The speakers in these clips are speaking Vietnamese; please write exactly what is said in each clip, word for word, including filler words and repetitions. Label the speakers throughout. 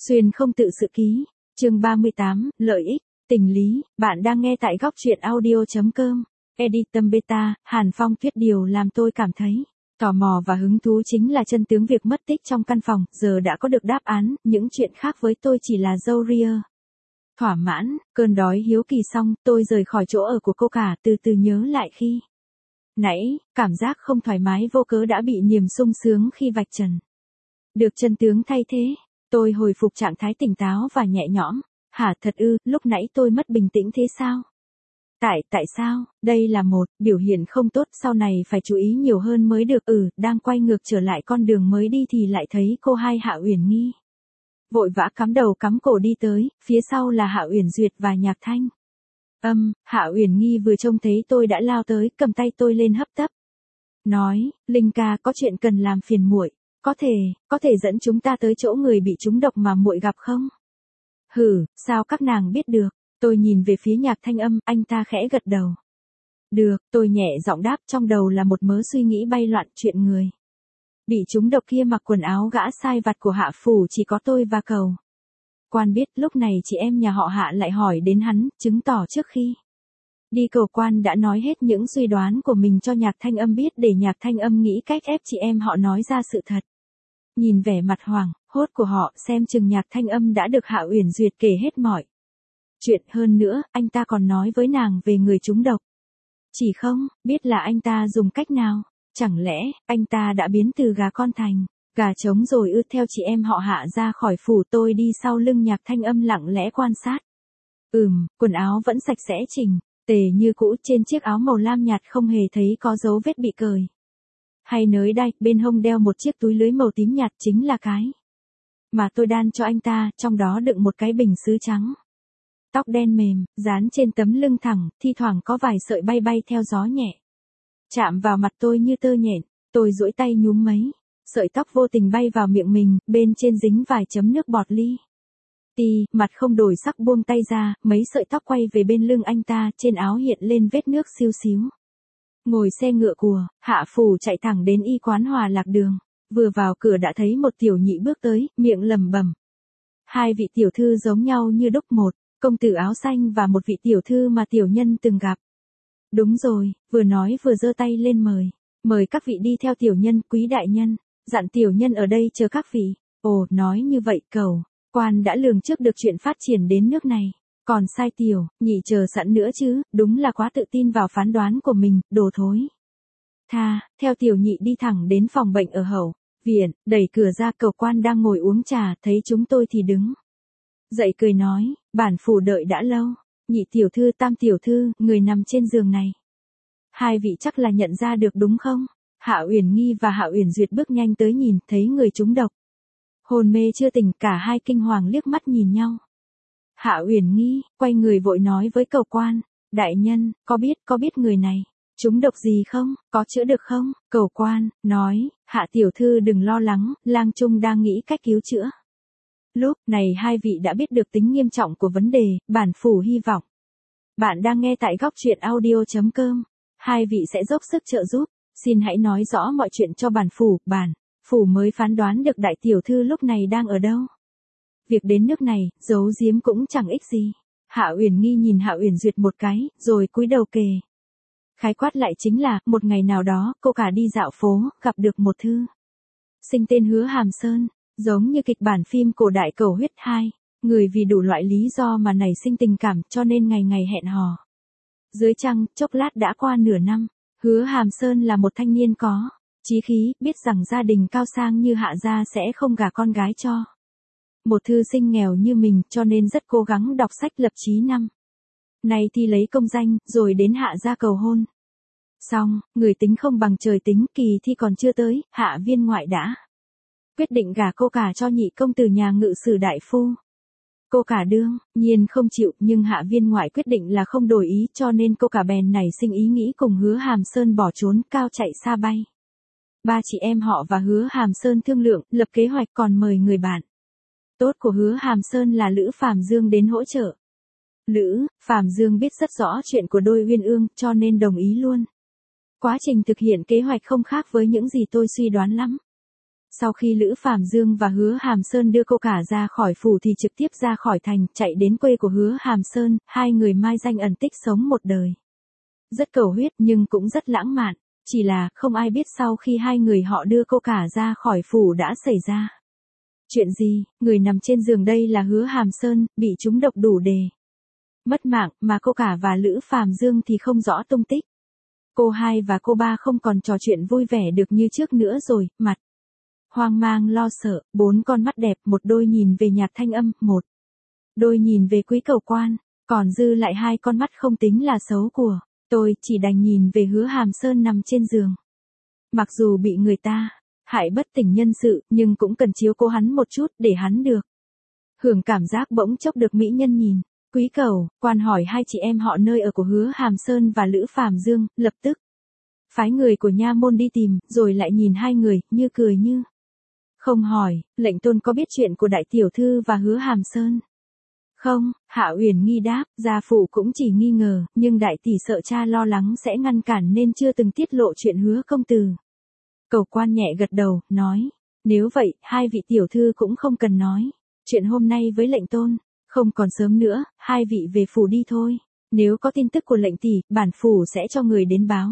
Speaker 1: Xuyên không tự sự ký, chương ba mươi tám, lợi ích, tình lý, bạn đang nghe tại góc truyện audio.com. Edit tâm beta, Hàn Phong thuyết điều làm tôi cảm thấy tò mò và hứng thú chính là chân tướng việc mất tích trong căn phòng, giờ đã có được đáp án, những chuyện khác với tôi chỉ là râu ria. Thỏa mãn, cơn đói hiếu kỳ xong, tôi rời khỏi chỗ ở của cô cả, từ từ nhớ lại khi nãy, cảm giác không thoải mái vô cớ đã bị niềm sung sướng khi vạch trần. Được chân tướng thay thế, tôi hồi phục trạng thái tỉnh táo và nhẹ nhõm. Hả, thật ư, lúc nãy tôi mất bình tĩnh thế sao? Tại, tại sao? Đây là một biểu hiện không tốt, sau này phải chú ý nhiều hơn mới được. Ừ, đang quay ngược trở lại con đường mới đi thì lại thấy cô hai Hạ Uyển Nghi. Vội vã cắm đầu cắm cổ đi tới, phía sau là Hạ Uyển Duyệt và Nhạc Thanh. Âm, Hạ Uyển Nghi vừa trông thấy tôi đã lao tới, cầm tay tôi lên hấp tấp. Nói, Linh ca có chuyện cần làm phiền muội, có thể, có thể dẫn chúng ta tới chỗ người bị trúng độc mà muội gặp không? Hử, sao các nàng biết được? Tôi nhìn về phía Nhạc Thanh Âm, anh ta khẽ gật đầu. Được, tôi nhẹ giọng đáp, trong đầu là một mớ suy nghĩ bay loạn. Chuyện người bị trúng độc kia mặc quần áo gã sai vặt của Hạ phủ chỉ có tôi và Cầu Quan biết. Lúc này chị em nhà họ Hạ lại hỏi đến hắn, chứng tỏ trước khi đi Cầu Quan đã nói hết những suy đoán của mình cho Nhạc Thanh Âm biết, để Nhạc Thanh Âm nghĩ cách ép chị em họ nói ra sự thật. Nhìn vẻ mặt hoảng hốt của họ, xem chừng Nhạc Thanh Âm đã được Hạ Uyển Duyệt kể hết mọi chuyện. Hơn nữa, anh ta còn nói với nàng về người trúng độc. Chỉ không biết là anh ta dùng cách nào. Chẳng lẽ anh ta đã biến từ gà con thành gà trống rồi ư? Theo chị em họ Hạ ra khỏi phủ, tôi đi sau lưng Nhạc Thanh Âm lặng lẽ quan sát. Ừm, quần áo vẫn sạch sẽ chỉnh tề như cũ, trên chiếc áo màu lam nhạt không hề thấy có dấu vết bị cởi hay nới đai, bên hông đeo một chiếc túi lưới màu tím nhạt, chính là cái mà tôi đan cho anh ta, trong đó đựng một cái bình sứ trắng. Tóc đen mềm, dán trên tấm lưng thẳng, thi thoảng có vài sợi bay bay theo gió nhẹ. Chạm vào mặt tôi như tơ nhện, tôi duỗi tay nhúm mấy sợi tóc vô tình bay vào miệng mình, bên trên dính vài chấm nước bọt li ti, mặt không đổi sắc buông tay ra, mấy sợi tóc quay về bên lưng anh ta, trên áo hiện lên vết nước xiu xíu. Ngồi xe ngựa của Hạ phủ chạy thẳng đến y quán Hòa Lạc Đường, vừa vào cửa đã thấy một tiểu nhị bước tới, miệng lẩm bẩm. Hai vị tiểu thư giống nhau như đúc, một công tử áo xanh và một vị tiểu thư mà tiểu nhân từng gặp. Đúng rồi, vừa nói vừa giơ tay lên mời. Mời các vị đi theo tiểu nhân. Quý đại nhân dặn tiểu nhân ở đây chờ các vị. Ồ, nói như vậy Cầu Quan đã lường trước được chuyện phát triển đến nước này. Còn sai tiểu nhị chờ sẵn nữa chứ, đúng là quá tự tin vào phán đoán của mình, đồ thối tha. Theo tiểu nhị đi thẳng đến phòng bệnh ở hậu viện, đẩy cửa ra, Cầu Quan đang ngồi uống trà, thấy chúng tôi thì đứng dậy cười nói, bản phủ đợi đã lâu. Nhị tiểu thư, tam tiểu thư, người nằm trên giường này, hai vị chắc là nhận ra được đúng không? Hạ Uyển Nghi và Hạ Uyển Duyệt bước nhanh tới, nhìn thấy người trúng độc hôn mê chưa tỉnh, cả hai kinh hoàng liếc mắt nhìn nhau. Hạ Uyển Nghi quay người vội nói với Cầu Quan, đại nhân, có biết, có biết người này trúng độc gì không, có chữa được không? Cầu Quan nói, Hạ tiểu thư đừng lo lắng, lang trung đang nghĩ cách cứu chữa. Lúc này hai vị đã biết được tính nghiêm trọng của vấn đề, bản phủ hy vọng bạn đang nghe tại góc truyện audio.com. Hai vị sẽ dốc sức trợ giúp, xin hãy nói rõ mọi chuyện cho bản phủ, bản phủ mới phán đoán được đại tiểu thư lúc này đang ở đâu. Việc đến nước này, giấu giếm cũng chẳng ích gì. Hạ Uyển Nghi nhìn Hạ Uyển Duyệt một cái, rồi cúi đầu kề khái quát lại, chính là, một ngày nào đó, cô cả đi dạo phố, gặp được một thư sinh tên Hứa Hàm Sơn, giống như kịch bản phim cổ đại Cầu Huyết. Hai người vì đủ loại lý do mà nảy sinh tình cảm, cho nên ngày ngày hẹn hò dưới trăng. Chốc lát đã qua nửa năm. Hứa Hàm Sơn là một thanh niên có chí khí, biết rằng gia đình cao sang như Hạ gia sẽ không gả con gái cho một thư sinh nghèo như mình, cho nên rất cố gắng đọc sách lập chí năm nay thi lấy công danh, rồi đến Hạ gia cầu hôn. Xong, người tính không bằng trời tính, kỳ thi còn chưa tới, Hạ viên ngoại đã quyết định gả cô cả cho nhị công tử nhà ngự sử đại phu. Cô cả đương nhiên không chịu, nhưng Hạ viên ngoại quyết định là không đổi ý, cho nên cô cả bèn nảy sinh ý nghĩ cùng Hứa Hàm Sơn bỏ trốn, cao chạy xa bay. Ba chị em họ và Hứa Hàm Sơn thương lượng, lập kế hoạch, còn mời người bạn tốt của Hứa Hàm Sơn là Lữ Phàm Dương đến hỗ trợ. Lữ Phàm Dương biết rất rõ chuyện của đôi uyên ương, cho nên đồng ý luôn. Quá trình thực hiện kế hoạch không khác với những gì tôi suy đoán lắm. Sau khi Lữ Phàm Dương và Hứa Hàm Sơn đưa cô cả ra khỏi phủ thì trực tiếp ra khỏi thành, chạy đến quê của Hứa Hàm Sơn, hai người mai danh ẩn tích sống một đời. Rất cầu huyết nhưng cũng rất lãng mạn, chỉ là không ai biết sau khi hai người họ đưa cô cả ra khỏi phủ đã xảy ra chuyện gì. Người nằm trên giường đây là Hứa Hàm Sơn, bị trúng độc đủ đề, mất mạng, mà cô cả và Lữ Phàm Dương thì không rõ tung tích. Cô hai và cô ba không còn trò chuyện vui vẻ được như trước nữa rồi, mặt hoang mang lo sợ, bốn con mắt đẹp, một đôi nhìn về Nhạc Thanh Âm, một đôi nhìn về Quý Cầu Quan, còn dư lại hai con mắt không tính là xấu của tôi, chỉ đành nhìn về Hứa Hàm Sơn nằm trên giường. Mặc dù bị người ta hại bất tỉnh nhân sự, nhưng cũng cần chiếu cố hắn một chút để hắn được hưởng cảm giác bỗng chốc được mỹ nhân nhìn. Quý Cầu Quan hỏi hai chị em họ nơi ở của Hứa Hàm Sơn và Lữ Phàm Dương, lập tức phái người của nha môn đi tìm, rồi lại nhìn hai người, như cười như không hỏi, lệnh tôn có biết chuyện của đại tiểu thư và Hứa Hàm Sơn? Không, Hạ Uyển Nghi đáp, gia phụ cũng chỉ nghi ngờ, nhưng đại tỷ sợ cha lo lắng sẽ ngăn cản nên chưa từng tiết lộ chuyện Hứa công tử. Cầu Quan nhẹ gật đầu, nói, nếu vậy, hai vị tiểu thư cũng không cần nói chuyện hôm nay với lệnh tôn, không còn sớm nữa, hai vị về phủ đi thôi, nếu có tin tức của lệnh tỷ, bản phủ sẽ cho người đến báo.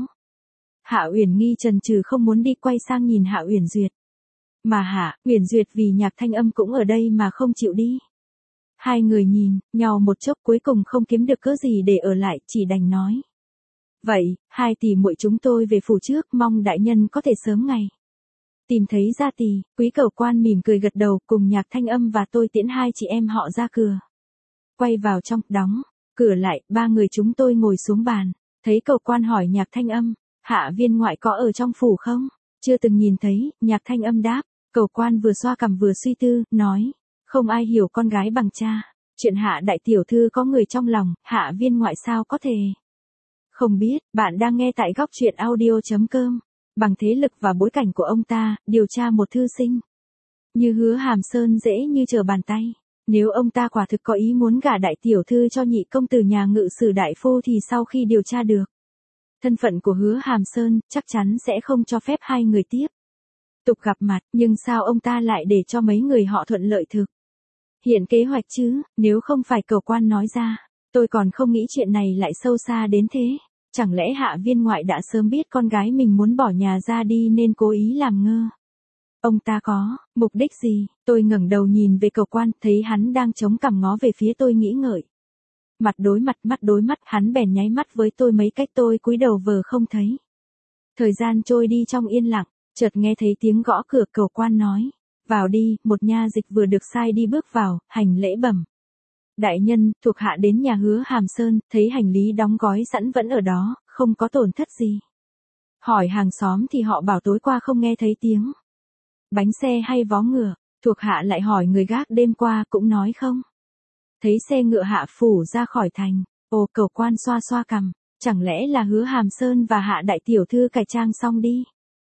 Speaker 1: Hạ Uyển Nghi chần chừ không muốn đi, quay sang nhìn Hạ Uyển Duyệt. Mà Hạ Uyển Duyệt vì Nhạc Thanh Âm cũng ở đây mà không chịu đi. Hai người nhìn nhau một chốc, cuối cùng không kiếm được cớ gì để ở lại, chỉ đành nói, vậy, hai tỷ muội chúng tôi về phủ trước, mong đại nhân có thể sớm ngày tìm thấy gia tỷ. Quý Cầu Quan mỉm cười gật đầu, cùng Nhạc Thanh Âm và tôi tiễn hai chị em họ ra cửa. Quay vào trong, đóng cửa lại, ba người chúng tôi ngồi xuống bàn. Thấy Cầu Quan hỏi Nhạc Thanh Âm, Hạ viên ngoại có ở trong phủ không? Chưa từng nhìn thấy, Nhạc Thanh Âm đáp. Cầu Quan vừa xoa cằm vừa suy tư, nói, không ai hiểu con gái bằng cha. Chuyện Hạ đại tiểu thư có người trong lòng, Hạ viên ngoại sao có thể không biết. Bạn đang nghe tại góc truyện audio chấm com. Bằng thế lực và bối cảnh của ông ta, điều tra một thư sinh như Hứa Hàm Sơn dễ như trở bàn tay. Nếu ông ta quả thực có ý muốn gả đại tiểu thư cho nhị công tử nhà Ngự Sử đại phu thì sau khi điều tra được thân phận của Hứa Hàm Sơn, chắc chắn sẽ không cho phép hai người tiếp tục gặp mặt, nhưng sao ông ta lại để cho mấy người họ thuận lợi thực hiện kế hoạch chứ? Nếu không phải Cầu Quan nói ra, tôi còn không nghĩ chuyện này lại sâu xa đến thế. Chẳng lẽ Hạ viên ngoại đã sớm biết con gái mình muốn bỏ nhà ra đi nên cố ý làm ngơ? Ông ta có mục đích gì? Tôi ngẩng đầu nhìn về Cầu Quan, thấy hắn đang chống cằm ngó về phía tôi nghĩ ngợi. Mặt đối mặt, mắt đối mắt, hắn bèn nháy mắt với tôi mấy cách, tôi cúi đầu vờ không thấy. Thời gian trôi đi trong yên lặng, chợt nghe thấy tiếng gõ cửa. Cầu Quan nói, vào đi. Một nha dịch vừa được sai đi bước vào, hành lễ bẩm. Đại nhân, thuộc hạ đến nhà Hứa Hàm Sơn, thấy hành lý đóng gói sẵn vẫn ở đó, không có tổn thất gì. Hỏi hàng xóm thì họ bảo tối qua không nghe thấy tiếng bánh xe hay vó ngựa. Thuộc hạ lại hỏi người gác đêm qua, cũng nói không thấy xe ngựa Hạ phủ ra khỏi thành. Ồ, Cầu Quan xoa xoa cằm, chẳng lẽ là Hứa Hàm Sơn và Hạ đại tiểu thư cải trang xong đi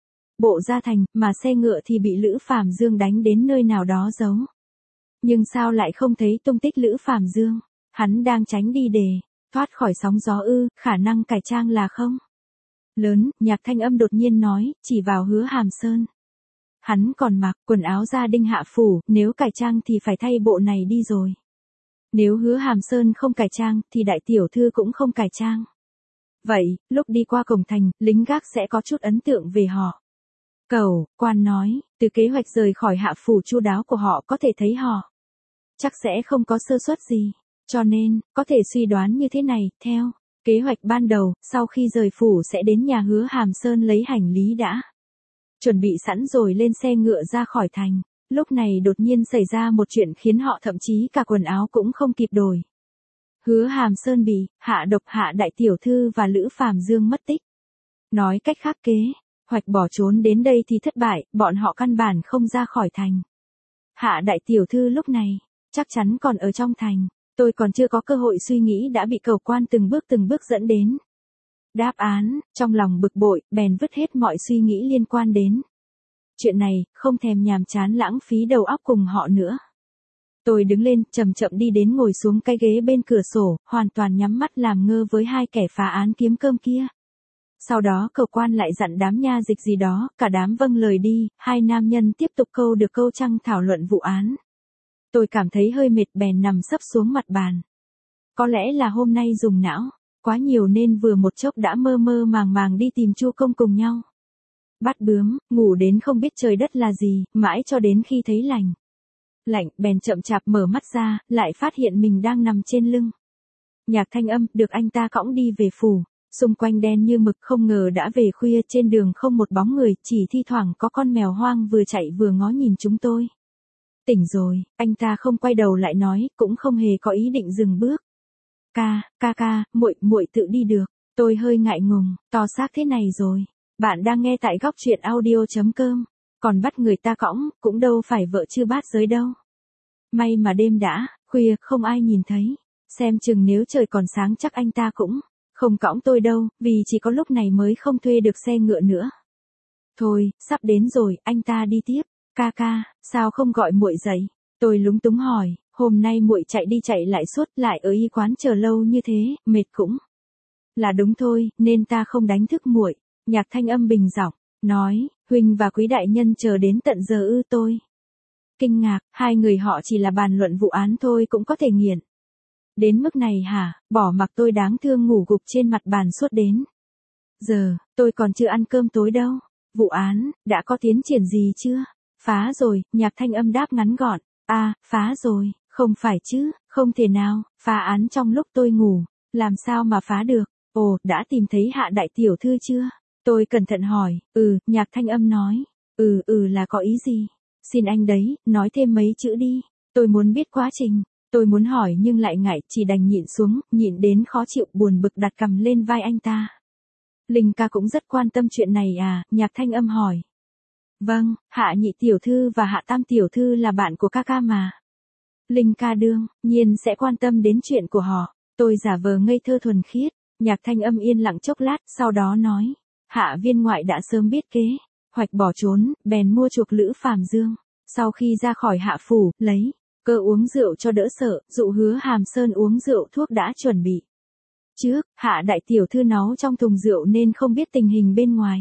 Speaker 1: bộ ra thành, mà xe ngựa thì bị Lữ Phàm Dương đánh đến nơi nào đó giấu. Nhưng sao lại không thấy tung tích Lữ Phàm Dương? Hắn đang tránh đi để thoát khỏi sóng gió ư? Khả năng cải trang là không lớn. Nhạc Thanh Âm đột nhiên nói, chỉ vào Hứa Hàm Sơn. Hắn còn mặc quần áo gia đình Hạ phủ, nếu cải trang thì phải thay bộ này đi rồi. Nếu Hứa Hàm Sơn không cải trang, thì đại tiểu thư cũng không cải trang. Vậy, lúc đi qua cổng thành, lính gác sẽ có chút ấn tượng về họ. Cầu Quan nói, từ kế hoạch rời khỏi Hạ phủ chu đáo của họ có thể thấy họ chắc sẽ không có sơ suất gì, cho nên, có thể suy đoán như thế này. Theo kế hoạch ban đầu, sau khi rời phủ sẽ đến nhà Hứa Hàm Sơn lấy hành lý đã chuẩn bị sẵn rồi lên xe ngựa ra khỏi thành. Lúc này đột nhiên xảy ra một chuyện khiến họ thậm chí cả quần áo cũng không kịp đổi. Hứa Hàm Sơn bị hạ độc, Hạ đại tiểu thư và Lữ Phàm Dương mất tích. Nói cách khác, kế hoạch bỏ trốn đến đây thì thất bại, bọn họ căn bản không ra khỏi thành. Hạ đại tiểu thư lúc này chắc chắn còn ở trong thành. Tôi còn chưa có cơ hội suy nghĩ đã bị Cầu Quan từng bước từng bước dẫn đến đáp án. Trong lòng bực bội, bèn vứt hết mọi suy nghĩ liên quan đến chuyện này, không thèm nhàm chán lãng phí đầu óc cùng họ nữa. Tôi đứng lên, chậm chậm đi đến ngồi xuống cái ghế bên cửa sổ, hoàn toàn nhắm mắt làm ngơ với hai kẻ phá án kiếm cơm kia. Sau đó cầu quan lại dặn đám nha dịch gì đó, cả đám vâng lời đi, hai nam nhân tiếp tục câu được câu trăng thảo luận vụ án. Tôi cảm thấy hơi mệt bèn nằm sấp xuống mặt bàn. Có lẽ là hôm nay dùng não quá nhiều nên vừa một chốc đã mơ mơ màng màng đi tìm Chu Công cùng nhau. Bắt bướm, ngủ đến không biết trời đất là gì, mãi cho đến khi thấy lành. Lạnh, bèn chậm chạp mở mắt ra, lại phát hiện mình đang nằm trên lưng. Nhạc Thanh Âm, được anh ta cõng đi về phủ. Xung quanh đen như mực, không ngờ đã về khuya, trên đường không một bóng người, chỉ thi thoảng có con mèo hoang vừa chạy vừa ngó nhìn chúng tôi. Tỉnh rồi, anh ta không quay đầu lại nói, cũng không hề có ý định dừng bước. Ca, ca ca, muội, muội tự đi được. Tôi hơi ngại ngùng, to xác thế này rồi. Bạn đang nghe tại góc truyện audio chấm com. Còn bắt người ta cõng, cũng đâu phải vợ chưa bát giới đâu. May mà đêm đã khuya, không ai nhìn thấy. Xem chừng nếu trời còn sáng chắc anh ta cũng không cõng tôi đâu, vì chỉ có lúc này mới không thuê được xe ngựa nữa. Thôi, sắp đến rồi, anh ta đi tiếp. Ca ca, sao không gọi muội dậy? Tôi lúng túng hỏi, hôm nay muội chạy đi chạy lại suốt, lại ở y quán chờ lâu như thế, mệt cũng là đúng thôi, nên ta không đánh thức muội. Nhạc Thanh Âm bình giọng nói, huynh và quý đại nhân chờ đến tận giờ ư? Tôi kinh ngạc, hai người họ chỉ là bàn luận vụ án thôi cũng có thể nghiện đến mức này hả? Bỏ mặc tôi đáng thương ngủ gục trên mặt bàn suốt đến giờ, tôi còn chưa ăn cơm tối đâu. Vụ án đã có tiến triển gì chưa? Phá rồi, Nhạc Thanh Âm đáp ngắn gọn. À, phá rồi, không phải chứ, không thể nào, phá án trong lúc tôi ngủ, làm sao mà phá được? Ồ, đã tìm thấy Hạ đại tiểu thư chưa? Tôi cẩn thận hỏi. Ừ, Nhạc Thanh Âm nói. Ừ ừ là có ý gì? Xin anh đấy, nói thêm mấy chữ đi. Tôi muốn biết quá trình. Tôi muốn hỏi nhưng lại ngại, chỉ đành nhịn xuống, nhịn đến khó chịu, buồn bực đặt cằm lên vai anh ta. Linh ca cũng rất quan tâm chuyện này à? Nhạc Thanh Âm hỏi. Vâng, Hạ nhị tiểu thư và Hạ tam tiểu thư là bạn của ca ca mà. Linh ca đương nhiên sẽ quan tâm đến chuyện của họ. Tôi giả vờ ngây thơ thuần khiết. Nhạc Thanh Âm yên lặng chốc lát, sau đó nói. Hạ viên ngoại đã sớm biết kế hoạch bỏ trốn, bèn mua chuộc Lữ Phàm Dương. Sau khi ra khỏi Hạ phủ, lấy cơ uống rượu cho đỡ sợ, dụ Hứa Hàm Sơn uống rượu thuốc đã chuẩn bị trước. Hạ đại tiểu thư náu trong thùng rượu nên không biết tình hình bên ngoài.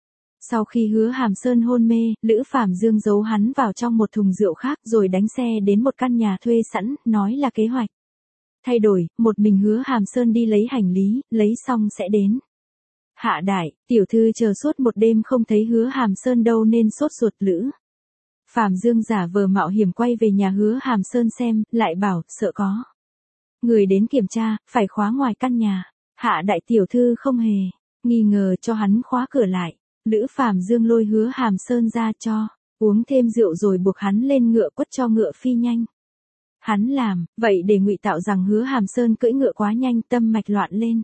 Speaker 1: Sau khi Hứa Hàm Sơn hôn mê, Lữ Phàm Dương giấu hắn vào trong một thùng rượu khác rồi đánh xe đến một căn nhà thuê sẵn, nói là kế hoạch thay đổi, một mình Hứa Hàm Sơn đi lấy hành lý, lấy xong sẽ đến. Hạ đại tiểu thư chờ suốt một đêm không thấy Hứa Hàm Sơn đâu nên sốt ruột. Lữ Phàm Dương giả vờ mạo hiểm quay về nhà Hứa Hàm Sơn xem, lại bảo, sợ có người đến kiểm tra, phải khóa ngoài căn nhà. Hạ đại tiểu thư không hề nghi ngờ cho hắn khóa cửa lại. Lữ Phàm Dương lôi Hứa Hàm Sơn ra cho uống thêm rượu rồi buộc hắn lên ngựa, quất cho ngựa phi nhanh. Hắn làm vậy để ngụy tạo rằng Hứa Hàm Sơn cưỡi ngựa quá nhanh, tâm mạch loạn lên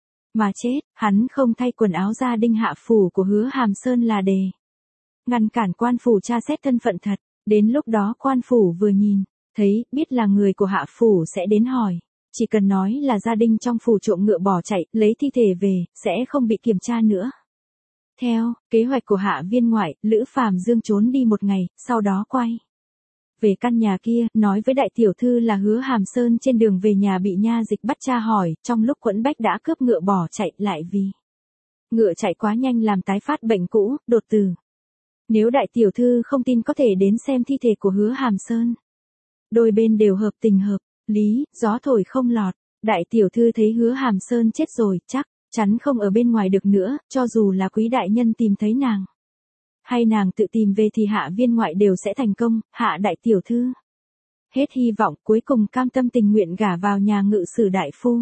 Speaker 1: mà chết. Hắn không thay quần áo ra đinh hạ phủ của Hứa Hàm Sơn là để ngăn cản quan phủ tra xét thân phận thật. Đến lúc đó quan phủ vừa nhìn thấy, biết là người của Hạ phủ sẽ đến hỏi. Chỉ cần nói là gia đình trong phủ trộm ngựa bỏ chạy, lấy thi thể về, sẽ không bị kiểm tra nữa. Theo kế hoạch của Hạ viên ngoại, Lữ Phàm Dương trốn đi một ngày, sau đó quay về căn nhà kia, nói với đại tiểu thư là Hứa Hàm Sơn trên đường về nhà bị nha dịch bắt tra hỏi, trong lúc quẫn bách đã cướp ngựa bỏ chạy, lại vì ngựa chạy quá nhanh làm tái phát bệnh cũ, đột tử. Nếu đại tiểu thư không tin có thể đến xem thi thể của Hứa Hàm Sơn. Đôi bên đều hợp tình hợp lý, gió thổi không lọt. Đại tiểu thư thấy Hứa Hàm Sơn chết rồi, chắc chắn không ở bên ngoài được nữa, cho dù là quý đại nhân tìm thấy nàng, hay nàng tự tìm về thì Hạ viên ngoại đều sẽ thành công. Hạ đại tiểu thư hết hy vọng, cuối cùng cam tâm tình nguyện gả vào nhà ngự sử đại phu.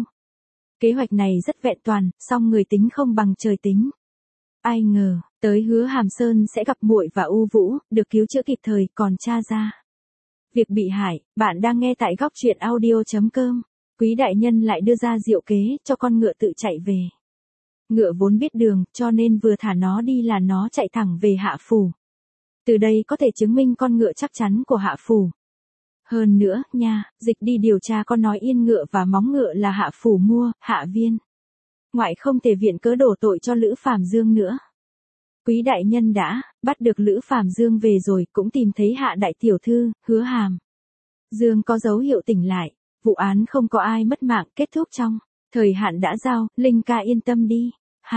Speaker 1: Kế hoạch này rất vẹn toàn, song người tính không bằng trời tính. Ai ngờ, tới Hứa Hàm Sơn sẽ gặp muội và U Vũ, được cứu chữa kịp thời, còn tra ra việc bị hại. Bạn đang nghe tại góc truyện audio chấm com. Quý đại nhân lại đưa ra diệu kế, cho con ngựa tự chạy về. Ngựa vốn biết đường, cho nên vừa thả nó đi là nó chạy thẳng về Hạ phủ. Từ đây có thể chứng minh con ngựa chắc chắn của Hạ phủ. Hơn nữa, nha, dịch đi điều tra con nói yên ngựa và móng ngựa là Hạ phủ mua, Hạ viên ngoại không thể viện cớ đổ tội cho Lữ Phàm Dương nữa. Quý đại nhân đã bắt được Lữ Phàm Dương về rồi, cũng tìm thấy Hạ đại tiểu thư. Hứa Hàm Dương có dấu hiệu tỉnh lại, vụ án không có ai mất mạng, kết thúc trong thời hạn đã giao. Linh ca yên tâm đi. Hả,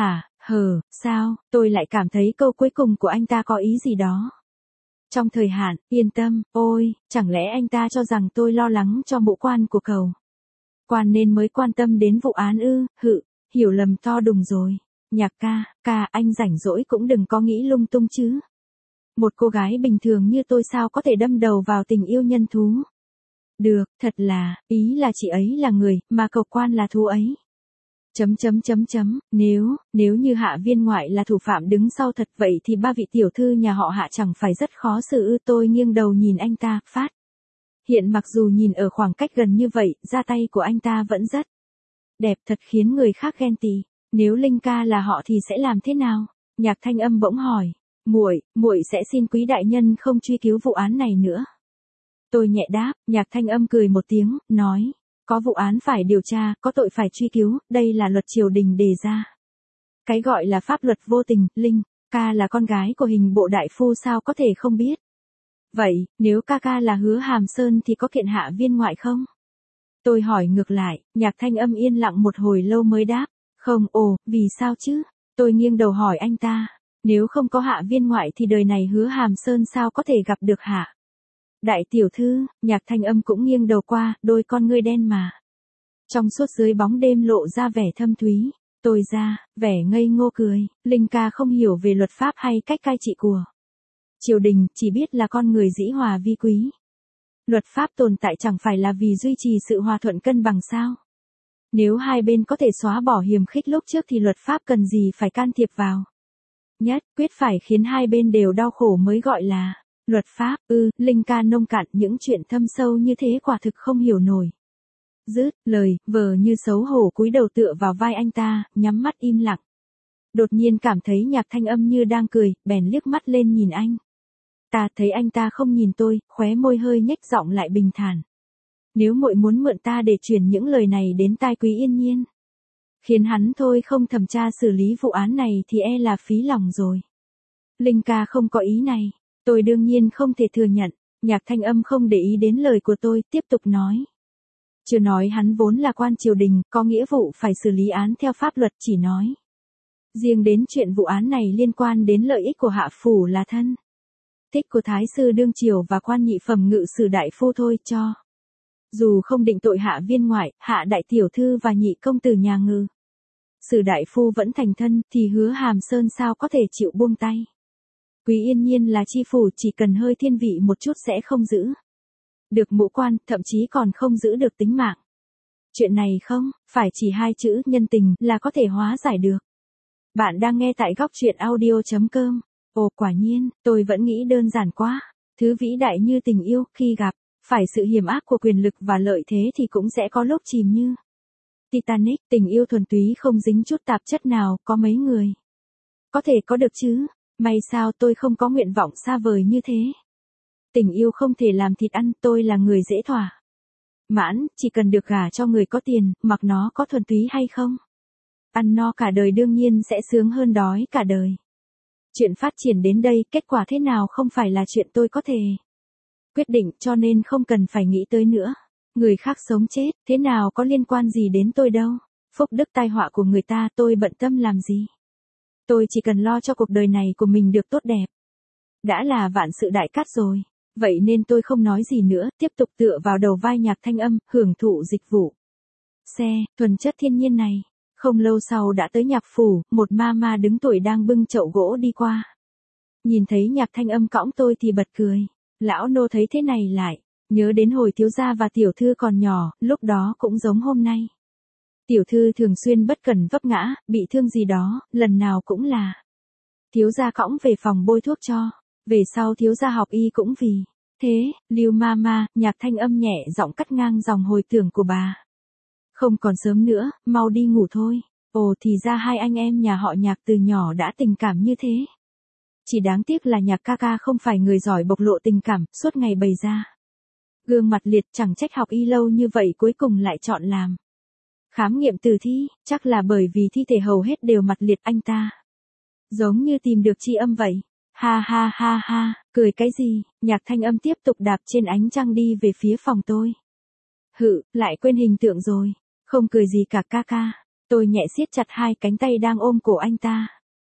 Speaker 1: Hờ, sao, tôi lại cảm thấy câu cuối cùng của anh ta có ý gì đó. Trong thời hạn, yên tâm, ôi, chẳng lẽ anh ta cho rằng tôi lo lắng cho mũ quan của cậu. Quan nên mới quan tâm đến vụ án ư, hự, hiểu lầm to đùng rồi. Nhạc ca, ca, anh rảnh rỗi cũng đừng có nghĩ lung tung chứ. Một cô gái bình thường như tôi sao có thể đâm đầu vào tình yêu nhân thú. Được, thật là, ý là chị ấy là người, mà cậu quan là thú ấy. Chấm chấm chấm chấm, nếu, nếu như Hạ Viên Ngoại là thủ phạm đứng sau thật vậy thì ba vị tiểu thư nhà họ Hạ chẳng phải rất khó xử ư. Tôi nghiêng đầu nhìn anh ta, phát. Hiện mặc dù nhìn ở khoảng cách gần như vậy, da tay của anh ta vẫn rất đẹp thật khiến người khác ghen tị. Nếu Linh ca là họ thì sẽ làm thế nào? Nhạc Thanh Âm bỗng hỏi. Muội, muội sẽ xin quý đại nhân không truy cứu vụ án này nữa. Tôi nhẹ đáp, Nhạc Thanh Âm cười một tiếng, nói. Có vụ án phải điều tra, có tội phải truy cứu, đây là luật triều đình đề ra. Cái gọi là pháp luật vô tình, Linh, ca là con gái của hình bộ đại phu sao có thể không biết. Vậy, nếu ca ca là Hứa Hàm Sơn thì có kiện Hạ Viên Ngoại không? Tôi hỏi ngược lại, Nhạc Thanh Âm yên lặng một hồi lâu mới đáp. Không, ồ, vì sao chứ? Tôi nghiêng đầu hỏi anh ta. Nếu không có Hạ Viên Ngoại thì đời này Hứa Hàm Sơn sao có thể gặp được Hạ? Đại tiểu thư, Nhạc Thanh Âm cũng nghiêng đầu qua, đôi con ngươi đen mà. Trong suốt dưới bóng đêm lộ ra vẻ thâm thúy. Tôi ra, vẻ ngây ngô cười, Linh ca không hiểu về luật pháp hay cách cai trị của triều đình, chỉ biết là con người dĩ hòa vi quý. Luật pháp tồn tại chẳng phải là vì duy trì sự hòa thuận cân bằng sao? Nếu hai bên có thể xóa bỏ hiềm khích lúc trước thì luật pháp cần gì phải can thiệp vào? Nhất quyết phải khiến hai bên đều đau khổ mới gọi là luật pháp. Ư, ừ, Linh ca nông cạn những chuyện thâm sâu như thế quả thực không hiểu nổi. Dứt lời, vờ như xấu hổ cúi đầu tựa vào vai anh ta, nhắm mắt im lặng. Đột nhiên cảm thấy Nhạc Thanh Âm như đang cười, bèn liếc mắt lên nhìn anh. Ta thấy anh ta không nhìn tôi, khóe môi hơi nhếch giọng lại bình thản. Nếu muội muốn mượn ta để truyền những lời này đến tai Quý Yên Nhiên, khiến hắn thôi không thẩm tra xử lý vụ án này thì e là phí lòng rồi. Linh ca không có ý này, tôi đương nhiên không thể thừa nhận. Nhạc Thanh Âm không để ý đến lời của tôi, tiếp tục nói. Chưa nói hắn vốn là quan triều đình, có nghĩa vụ phải xử lý án theo pháp luật, chỉ nói. Riêng đến chuyện vụ án này liên quan đến lợi ích của Hạ phủ là thân thích của Thái sư đương triều và quan nhị phẩm ngự sử đại phu thôi cho. Dù không định tội Hạ Viên Ngoại, Hạ đại tiểu thư và nhị công tử nhà ngự sử đại phu vẫn thành thân, thì Hứa Hàm Sơn sao có thể chịu buông tay. Quý Yên Nhiên là chi phủ, chỉ cần hơi thiên vị một chút sẽ không giữ được mũ quan, thậm chí còn không giữ được tính mạng. Chuyện này không, phải chỉ hai chữ nhân tình là có thể hóa giải được. Bạn đang nghe tại góc truyện audio chấm com. Ồ, quả nhiên, tôi vẫn nghĩ đơn giản quá. Thứ vĩ đại như tình yêu, khi gặp phải sự hiểm ác của quyền lực và lợi thế thì cũng sẽ có lúc chìm như Titanic. Tình yêu thuần túy không dính chút tạp chất nào, có mấy người có thể có được chứ. May sao tôi không có nguyện vọng xa vời như thế. Tình yêu không thể làm thịt ăn, tôi là người dễ thỏa mãn, chỉ cần được gả cho người có tiền, mặc nó có thuần túy hay không. Ăn no cả đời đương nhiên sẽ sướng hơn đói cả đời. Chuyện phát triển đến đây, kết quả thế nào không phải là chuyện tôi có thể quyết định, cho nên không cần phải nghĩ tới nữa. Người khác sống chết, thế nào có liên quan gì đến tôi đâu. Phúc đức tai họa của người ta tôi bận tâm làm gì. Tôi chỉ cần lo cho cuộc đời này của mình được tốt đẹp. Đã là vạn sự đại cát rồi. Vậy nên tôi không nói gì nữa, tiếp tục tựa vào đầu vai Nhạc Thanh Âm, hưởng thụ dịch vụ xe, thuần chất thiên nhiên này. Không lâu sau đã tới nhạc phủ, một ma ma đứng tuổi đang bưng chậu gỗ đi qua. Nhìn thấy Nhạc Thanh Âm cõng tôi thì bật cười. Lão nô thấy thế này lại nhớ đến hồi thiếu gia và tiểu thư còn nhỏ, lúc đó cũng giống hôm nay. Tiểu thư thường xuyên bất cẩn vấp ngã, bị thương gì đó, lần nào cũng là thiếu gia cõng về phòng bôi thuốc cho. Về sau thiếu gia học y cũng vì thế. Lưu ma ma, Nhạc Thanh Âm nhẹ giọng cắt ngang dòng hồi tưởng của bà. Không còn sớm nữa, mau đi ngủ thôi. Ồ, thì ra hai anh em nhà họ Nhạc từ nhỏ đã tình cảm như thế. Chỉ đáng tiếc là Nhạc ca ca không phải người giỏi bộc lộ tình cảm, suốt ngày bày ra gương mặt liệt, chẳng trách học y lâu như vậy cuối cùng lại chọn làm khám nghiệm tử thi, chắc là bởi vì thi thể hầu hết đều mặt liệt. Anh ta giống như tìm được tri âm vậy. Ha ha ha ha, cười cái gì? Nhạc Thanh Âm tiếp tục đạp trên ánh trăng đi về phía phòng tôi. Hự, lại quên hình tượng rồi. Không cười gì cả ca ca. Tôi nhẹ siết chặt hai cánh tay đang ôm cổ anh ta.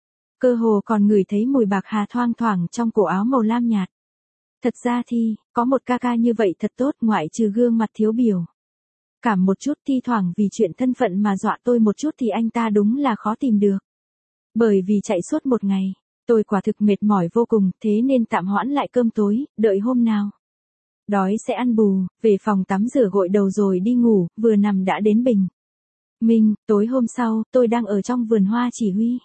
Speaker 1: Cơ hồ còn ngửi thấy mùi bạc hà thoang thoảng trong cổ áo màu lam nhạt. Thật ra thì, có một ca ca như vậy thật tốt ngoại trừ gương mặt thiếu biểu. Cảm một chút thi thoảng vì chuyện thân phận mà dọa tôi một chút thì anh ta đúng là khó tìm được. Bởi vì chạy suốt một ngày, tôi quả thực mệt mỏi vô cùng, thế nên tạm hoãn lại cơm tối, đợi hôm nào đói sẽ ăn bù, về phòng tắm rửa gội đầu rồi đi ngủ, vừa nằm đã đến bình minh. Tối hôm sau, tôi đang ở trong vườn hoa chỉ huy.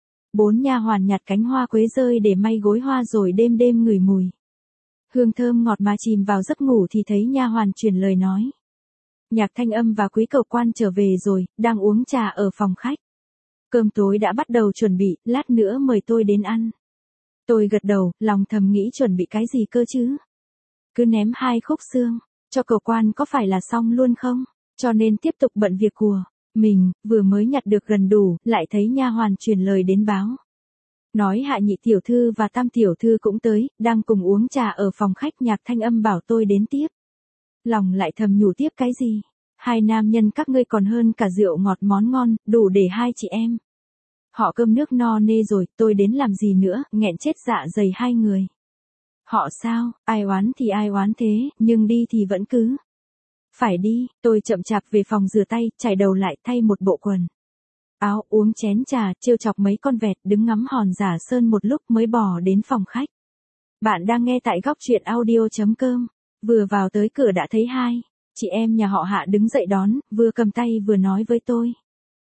Speaker 1: Bốn nha hoàn nhặt cánh hoa quế rơi để may gối hoa rồi đêm đêm ngửi mùi hương thơm ngọt mà chìm vào giấc ngủ thì thấy nha hoàn truyền lời nói. Nhạc Thanh Âm và Quý Cầu Quan trở về rồi, đang uống trà ở phòng khách. Cơm tối đã bắt đầu chuẩn bị, lát nữa mời tôi đến ăn. Tôi gật đầu, lòng thầm nghĩ chuẩn bị cái gì cơ chứ? Cứ ném hai khúc xương, cho Cầu Quan có phải là xong luôn không? Cho nên tiếp tục bận việc của mình, vừa mới nhặt được gần đủ, lại thấy nha hoàn truyền lời đến báo. Nói Hạ nhị tiểu thư và Tam tiểu thư cũng tới, đang cùng uống trà ở phòng khách. Nhạc Thanh Âm bảo tôi đến tiếp. Lòng lại thầm nhủ tiếp cái gì? Hai nam nhân các ngươi còn hơn cả rượu ngọt món ngon, đủ để hai chị em họ cơm nước no nê rồi, tôi đến làm gì nữa, nghẹn chết dạ dày hai người. Họ sao, ai oán thì ai oán thế, nhưng đi thì vẫn cứ phải đi. Tôi chậm chạp về phòng rửa tay, chải đầu lại, thay một bộ quần áo, uống chén trà, trêu chọc mấy con vẹt, đứng ngắm hòn giả sơn một lúc mới bỏ đến phòng khách. Bạn đang nghe tại góc truyện audio chấm com. Vừa vào tới cửa đã thấy hai chị em nhà họ Hạ đứng dậy đón, vừa cầm tay vừa nói với tôi.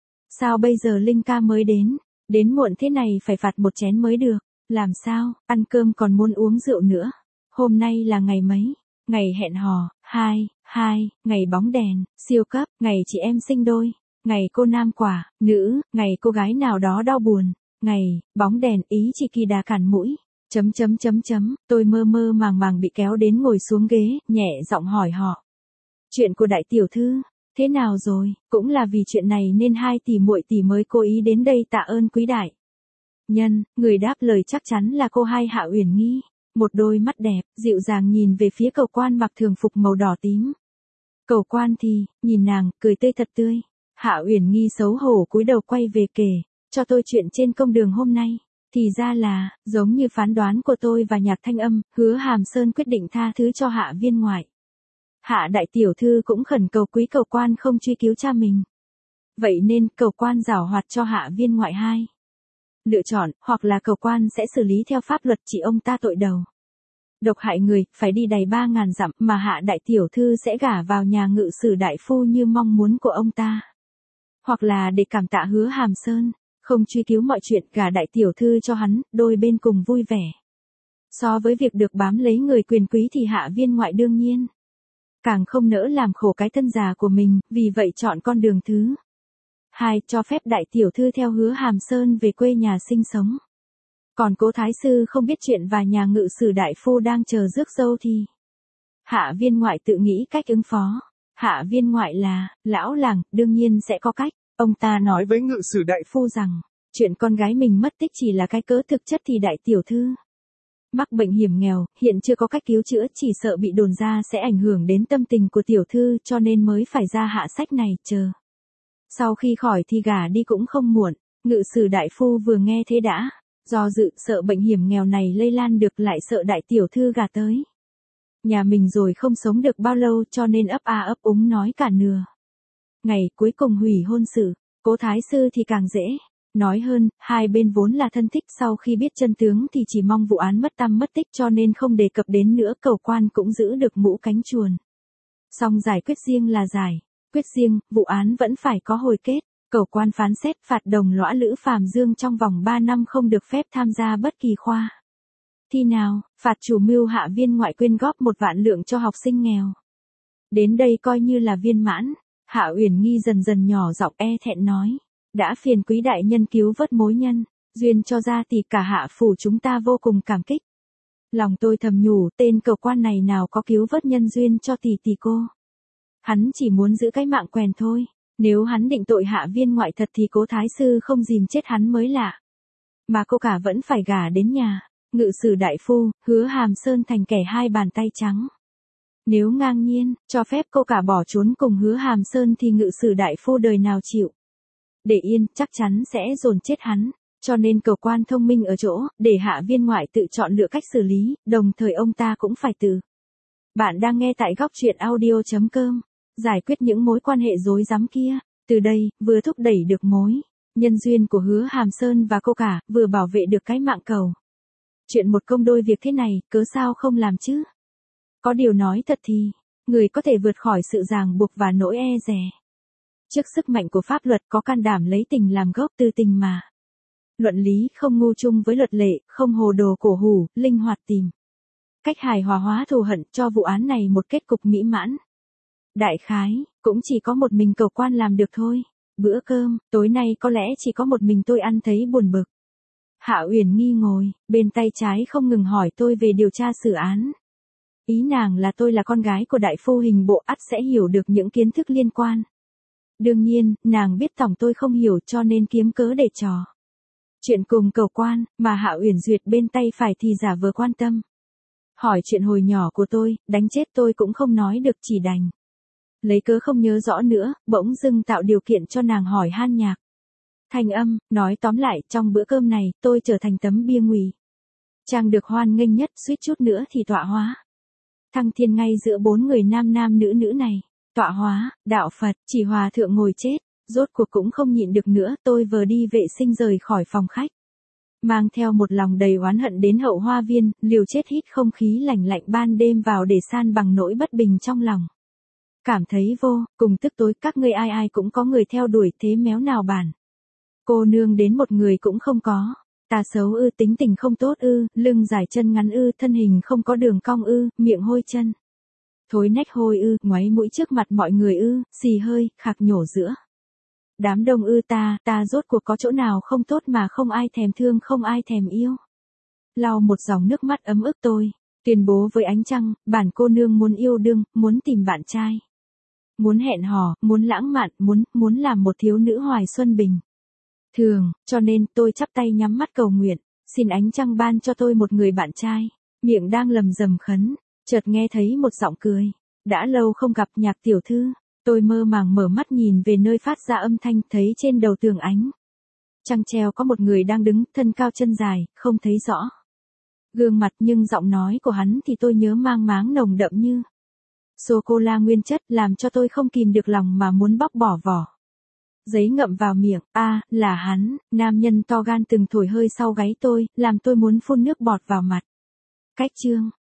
Speaker 1: Sao bây giờ Linh ca mới đến? Đến muộn thế này phải phạt một chén mới được. Làm sao, ăn cơm còn muốn uống rượu nữa? Hôm nay là ngày mấy? Ngày hẹn hò, hai, hai, ngày bóng đèn, siêu cấp, ngày chị em sinh đôi, ngày cô nam quả, nữ, ngày cô gái nào đó đau buồn, ngày, bóng đèn ý chị Kỳ Đà cản mũi. Chấm chấm chấm chấm, tôi mơ mơ màng màng bị kéo đến ngồi xuống ghế, nhẹ giọng hỏi họ. Chuyện của đại tiểu thư, thế nào rồi? Cũng là vì chuyện này nên hai tỷ muội tỷ mới cố ý đến đây tạ ơn quý đại nhân. Người đáp lời chắc chắn là cô hai Hạ Uyển Nghi, một đôi mắt đẹp, dịu dàng nhìn về phía Cầu Quan mặc thường phục màu đỏ tím. Cầu Quan thì, nhìn nàng, cười tươi thật tươi. Hạ Uyển Nghi xấu hổ cúi đầu quay về kể cho tôi chuyện trên công đường hôm nay. Thì ra là, giống như phán đoán của tôi và Nhạc Thanh Âm, Hứa Hàm Sơn quyết định tha thứ cho Hạ viên ngoại. Hạ đại tiểu thư cũng khẩn cầu Quý Cầu Quan không truy cứu cha mình. Vậy nên, Cầu Quan giảo hoạt cho Hạ viên ngoại hai lựa chọn, hoặc là Cầu Quan sẽ xử lý theo pháp luật chỉ ông ta tội đầu độc hại người, phải đi đầy ba ngàn dặm, mà Hạ đại tiểu thư sẽ gả vào nhà ngự sử đại phu như mong muốn của ông ta. Hoặc là để cảm tạ Hứa Hàm Sơn, không truy cứu mọi chuyện, gả đại tiểu thư cho hắn, đôi bên cùng vui vẻ. So với việc được bám lấy người quyền quý thì Hạ viên ngoại đương nhiên càng không nỡ làm khổ cái thân già của mình, vì vậy chọn con đường thứ hai, cho phép đại tiểu thư theo Hứa Hàm Sơn về quê nhà sinh sống. Còn Cố thái sư không biết chuyện và nhà ngự sử đại phu đang chờ rước dâu thì Hạ viên ngoại tự nghĩ cách ứng phó. Hạ viên ngoại là lão làng, đương nhiên sẽ có cách. Ông ta nói với ngự sử đại phu rằng chuyện con gái mình mất tích chỉ là cái cớ, thực chất thì đại tiểu thư mắc bệnh hiểm nghèo, hiện chưa có cách cứu chữa, chỉ sợ bị đồn ra sẽ ảnh hưởng đến tâm tình của tiểu thư, cho nên mới phải ra hạ sách này, chờ sau khi khỏi thì gả đi cũng không muộn. Ngự sử đại phu vừa nghe thế đã do dự, sợ bệnh hiểm nghèo này lây lan được, lại sợ đại tiểu thư gả tới nhà mình rồi không sống được bao lâu, cho nên ấp a ấp úng nói cả nửa ngày, cuối cùng hủy hôn sự. Cố thái sư thì càng dễ nói hơn, hai bên vốn là thân thích, sau khi biết chân tướng thì chỉ mong vụ án mất tăm mất tích, cho nên không đề cập đến nữa. Cầu Quan cũng giữ được mũ cánh chuồn. Song giải quyết riêng là giải quyết riêng, vụ án vẫn phải có hồi kết. Cầu Quan phán xét phạt đồng lõa Lữ Phàm Dương trong vòng ba năm không được phép tham gia bất kỳ khoa thi nào, phạt chủ mưu Hạ viên ngoại quyên góp một vạn lượng cho học sinh nghèo. Đến đây coi như là viên mãn. Hạ Uyển Nghi dần dần nhỏ giọng e thẹn nói. Đã phiền quý đại nhân cứu vớt mối nhân duyên cho ra thì cả Hạ phủ chúng ta vô cùng cảm kích. Lòng tôi thầm nhủ, tên Cầu Quan này nào có cứu vớt nhân duyên cho tỷ tỷ cô. Hắn chỉ muốn giữ cái mạng quèn thôi. Nếu hắn định tội Hạ viên ngoại thật thì Cố thái sư không dìm chết hắn mới lạ. Mà cô cả vẫn phải gả đến nhà ngự sử đại phu. Hứa Hàm Sơn thành kẻ hai bàn tay trắng. Nếu ngang nhiên cho phép cô cả bỏ trốn cùng Hứa Hàm Sơn thì ngự sử đại phu đời nào chịu để yên, chắc chắn sẽ dồn chết hắn. Cho nên cầu quan thông minh ở chỗ, để hạ viên ngoại tự chọn lựa cách xử lý, đồng thời ông ta cũng phải tự. Bạn đang nghe tại góc truyện audio.com. Giải quyết những mối quan hệ rối rắm kia. Từ đây, vừa thúc đẩy được mối nhân duyên của Hứa Hàm Sơn và cô cả, vừa bảo vệ được cái mạng cầu. Chuyện một công đôi việc thế này, cớ sao không làm chứ? Có điều nói thật thì, người có thể vượt khỏi sự ràng buộc và nỗi e dè. Trước sức mạnh của pháp luật có can đảm lấy tình làm gốc từ tình mà. Luận lý không ngu chung với luật lệ, không hồ đồ cổ hủ, linh hoạt tìm cách hài hòa hóa thù hận cho vụ án này một kết cục mỹ mãn. Đại khái, cũng chỉ có một mình cầu quan làm được thôi. Bữa cơm, tối nay có lẽ chỉ có một mình tôi ăn thấy buồn bực. Hạ Uyển Nghi ngồi, bên tay trái không ngừng hỏi tôi về điều tra xử án. Ý nàng là tôi là con gái của đại phu hình bộ ắt sẽ hiểu được những kiến thức liên quan. Đương nhiên, nàng biết tổng tôi không hiểu cho nên kiếm cớ để trò chuyện cùng cầu quan, mà Hạ Uyển Duyệt bên tay phải thì giả vờ quan tâm. Hỏi chuyện hồi nhỏ của tôi, đánh chết tôi cũng không nói được chỉ đành lấy cớ không nhớ rõ nữa, bỗng dưng tạo điều kiện cho nàng hỏi han nhạc. Thanh âm, nói tóm lại, trong bữa cơm này, tôi trở thành tấm bia ngụy trang được hoan nghênh nhất, suýt chút nữa thì tọa hóa. Thăng thiên ngay giữa bốn người nam nam nữ nữ này, tọa hóa, đạo Phật, chỉ hòa thượng ngồi chết, rốt cuộc cũng không nhịn được nữa, tôi vừa đi vệ sinh rời khỏi phòng khách. Mang theo một lòng đầy oán hận đến hậu hoa viên, liều chết hít không khí lạnh lạnh ban đêm vào để san bằng nỗi bất bình trong lòng. Cảm thấy vô, cùng tức tối, các ngươi ai ai cũng có người theo đuổi, thế méo nào bản. Cô nương đến một người cũng không có. Ta xấu ư, tính tình không tốt ư, lưng dài chân ngắn ư, thân hình không có đường cong ư, miệng hôi chân thối nách hôi ư, ngoáy mũi trước mặt mọi người ư, xì hơi, khạc nhổ giữa đám đông ư, ta, ta rốt cuộc có chỗ nào không tốt mà không ai thèm thương, không ai thèm yêu. Lau một dòng nước mắt ấm ức tôi, tuyên bố với ánh trăng, bản cô nương muốn yêu đương, muốn tìm bạn trai, muốn hẹn hò, muốn lãng mạn, muốn, muốn làm một thiếu nữ hoài xuân bình thường, cho nên tôi chắp tay nhắm mắt cầu nguyện, xin ánh trăng ban cho tôi một người bạn trai. Miệng đang lầm rầm khấn, chợt nghe thấy một giọng cười. Đã lâu không gặp Nhạc tiểu thư. Tôi mơ màng mở mắt nhìn về nơi phát ra âm thanh, thấy trên đầu tường ánh trăng treo có một người đang đứng, thân cao chân dài, không thấy rõ gương mặt, nhưng giọng nói của hắn thì tôi nhớ mang máng nồng đậm như sô-cô-la nguyên chất, làm cho tôi không kìm được lòng mà muốn bóc bỏ vỏ giấy ngậm vào miệng. A, à, là hắn, nam nhân to gan từng thổi hơi sau gáy tôi, làm tôi muốn phun nước bọt vào mặt. Cách chương